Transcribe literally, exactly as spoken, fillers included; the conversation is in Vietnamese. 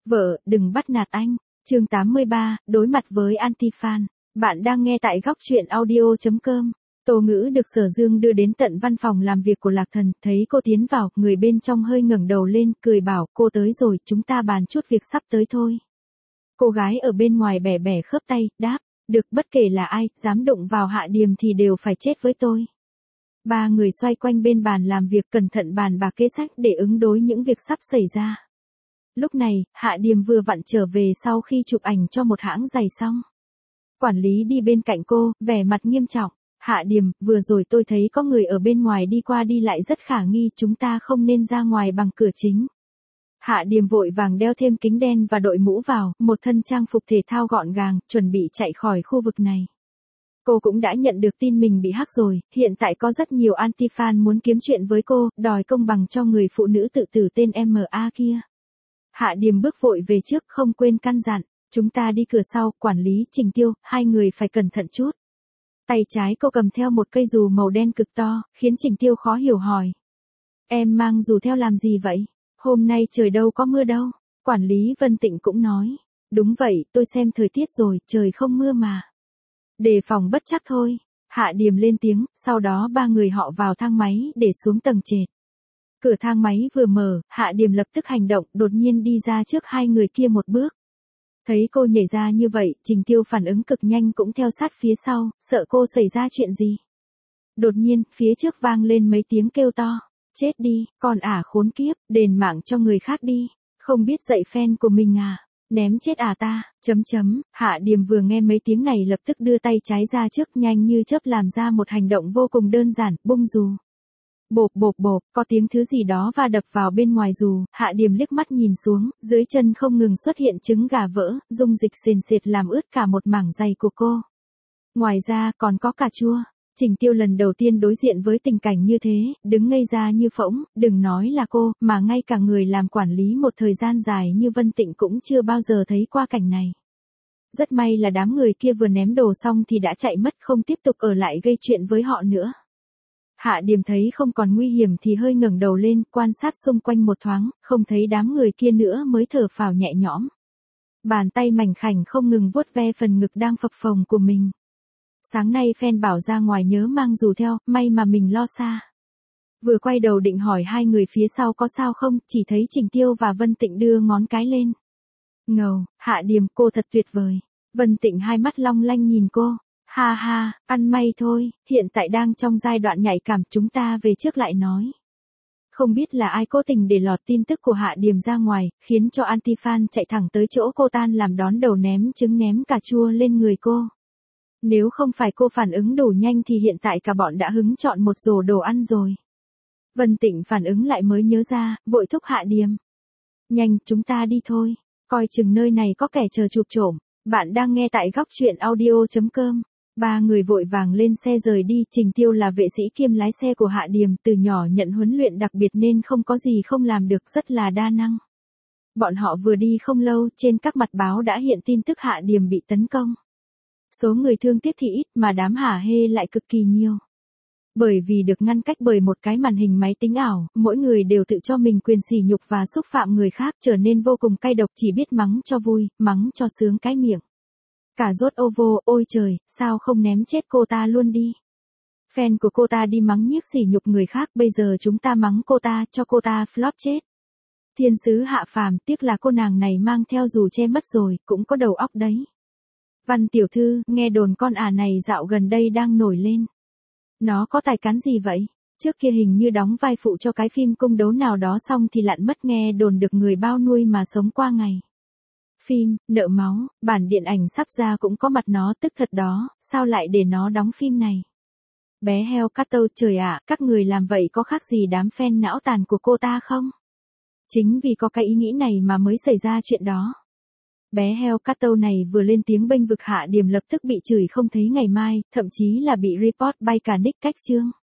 Vợ, đừng bắt nạt anh. Chương tám mươi ba, đối mặt với anti-fan. Bạn đang nghe tại góc truyện audio chấm com. Tô Ngữ được Sở Dương đưa đến tận văn phòng làm việc của Lạc Thần, thấy cô tiến vào, người bên trong hơi ngẩng đầu lên, cười bảo, cô tới rồi, chúng ta bàn chút việc sắp tới thôi. Cô gái ở bên ngoài bẻ bẻ khớp tay, đáp, được, bất kể là ai, dám đụng vào Hạ Điềm thì đều phải chết với tôi. Ba người xoay quanh bên bàn làm việc cẩn thận bàn bạc kế sách để ứng đối những việc sắp xảy ra. Lúc này, Hạ Điềm vừa vặn trở về sau khi chụp ảnh cho một hãng giày xong. Quản lý đi bên cạnh cô, vẻ mặt nghiêm trọng. Hạ Điềm, vừa rồi tôi thấy có người ở bên ngoài đi qua đi lại rất khả nghi, chúng ta không nên ra ngoài bằng cửa chính. Hạ Điềm vội vàng đeo thêm kính đen và đội mũ vào, một thân trang phục thể thao gọn gàng, chuẩn bị chạy khỏi khu vực này. Cô cũng đã nhận được tin mình bị hack rồi, hiện tại có rất nhiều anti-fan muốn kiếm chuyện với cô, đòi công bằng cho người phụ nữ tự tử tên em a kia. Hạ Điềm bước vội về trước, không quên căn dặn, chúng ta đi cửa sau, quản lý, Trình Tiêu, hai người phải cẩn thận chút. Tay trái cô cầm theo một cây dù màu đen cực to, khiến Trình Tiêu khó hiểu hỏi. Em mang dù theo làm gì vậy? Hôm nay trời đâu có mưa đâu. Quản lý Vân Tịnh cũng nói. Đúng vậy, tôi xem thời tiết rồi, trời không mưa mà. Đề phòng bất trắc thôi. Hạ Điềm lên tiếng, sau đó ba người họ vào thang máy để xuống tầng trệt. Cửa thang máy vừa mở, Hạ Điềm lập tức hành động, đột nhiên đi ra trước hai người kia một bước. Thấy cô nhảy ra như vậy, Trình Tiêu phản ứng cực nhanh cũng theo sát phía sau, sợ cô xảy ra chuyện gì. Đột nhiên, phía trước vang lên mấy tiếng kêu to. Chết đi, con ả khốn kiếp, đền mạng cho người khác đi. Không biết dạy fan của mình à? Ném chết à ta, chấm chấm, Hạ Điềm vừa nghe mấy tiếng này lập tức đưa tay trái ra trước, nhanh như chớp làm ra một hành động vô cùng đơn giản, bung dù. Bộp bộp bộp, có tiếng thứ gì đó va đập vào bên ngoài dù, Hạ Điềm liếc mắt nhìn xuống, dưới chân không ngừng xuất hiện trứng gà vỡ, dung dịch sền sệt làm ướt cả một mảng giày của cô. Ngoài ra còn có cà chua. Trình Tiêu lần đầu tiên đối diện với tình cảnh như thế, đứng ngây ra như phỗng, đừng nói là cô, mà ngay cả người làm quản lý một thời gian dài như Vân Tịnh cũng chưa bao giờ thấy qua cảnh này. Rất may là đám người kia vừa ném đồ xong thì đã chạy mất, không tiếp tục ở lại gây chuyện với họ nữa. Hạ Điềm thấy không còn nguy hiểm thì hơi ngẩng đầu lên, quan sát xung quanh một thoáng, không thấy đám người kia nữa mới thở phào nhẹ nhõm. Bàn tay mảnh khảnh không ngừng vuốt ve phần ngực đang phập phồng của mình. Sáng nay fan bảo ra ngoài nhớ mang dù theo, may mà mình lo xa. Vừa quay đầu định hỏi hai người phía sau có sao không, chỉ thấy Trình Tiêu và Vân Tịnh đưa ngón cái lên. Ngầu, Hạ Điềm, cô thật tuyệt vời. Vân Tịnh hai mắt long lanh nhìn cô. Ha ha, ăn may thôi, hiện tại đang trong giai đoạn nhạy cảm, chúng ta về trước lại nói. Không biết là ai cố tình để lọt tin tức của Hạ Điềm ra ngoài, khiến cho anti-fan chạy thẳng tới chỗ cô tan làm đón đầu ném trứng ném cà chua lên người cô. Nếu không phải cô phản ứng đủ nhanh thì hiện tại cả bọn đã hứng chọn một rổ đồ ăn rồi. Vân Tịnh phản ứng lại mới nhớ ra, vội thúc Hạ Điềm. Nhanh, chúng ta đi thôi, coi chừng nơi này có kẻ chờ chụp trộm. Bạn đang nghe tại góc truyện audio chấm com. Ba người vội vàng lên xe rời đi, Trình Tiêu là vệ sĩ kiêm lái xe của Hạ Điềm, từ nhỏ nhận huấn luyện đặc biệt nên không có gì không làm được, rất là đa năng. Bọn họ vừa đi không lâu, trên các mặt báo đã hiện tin tức Hạ Điềm bị tấn công. Số người thương tiếc thì ít mà đám hả hê lại cực kỳ nhiều. Bởi vì được ngăn cách bởi một cái màn hình máy tính ảo, mỗi người đều tự cho mình quyền sỉ nhục và xúc phạm người khác, trở nên vô cùng cay độc, chỉ biết mắng cho vui, mắng cho sướng cái miệng. Cả rốt ô vô, ôi trời, sao không ném chết cô ta luôn đi. Fan của cô ta đi mắng nhiếc sỉ nhục người khác, bây giờ chúng ta mắng cô ta, cho cô ta flop chết. Thiên sứ hạ phàm, tiếc là cô nàng này mang theo dù che mất rồi, cũng có đầu óc đấy. Văn tiểu thư, nghe đồn con ả này dạo gần đây đang nổi lên. Nó có tài cán gì vậy? Trước kia hình như đóng vai phụ cho cái phim cung đấu nào đó xong thì lặn mất, nghe đồn được người bao nuôi mà sống qua ngày. Phim, nợ máu, bản điện ảnh sắp ra cũng có mặt nó, tức thật đó, sao lại để nó đóng phim này? Bé heo Cato, trời ạ, các người làm vậy có khác gì đám fan não tàn của cô ta không? Chính vì có cái ý nghĩ này mà mới xảy ra chuyện đó. Bé heo Cato này vừa lên tiếng bênh vực Hạ Điềm lập tức bị chửi không thấy ngày mai, thậm chí là bị report bay cả nick cách chương.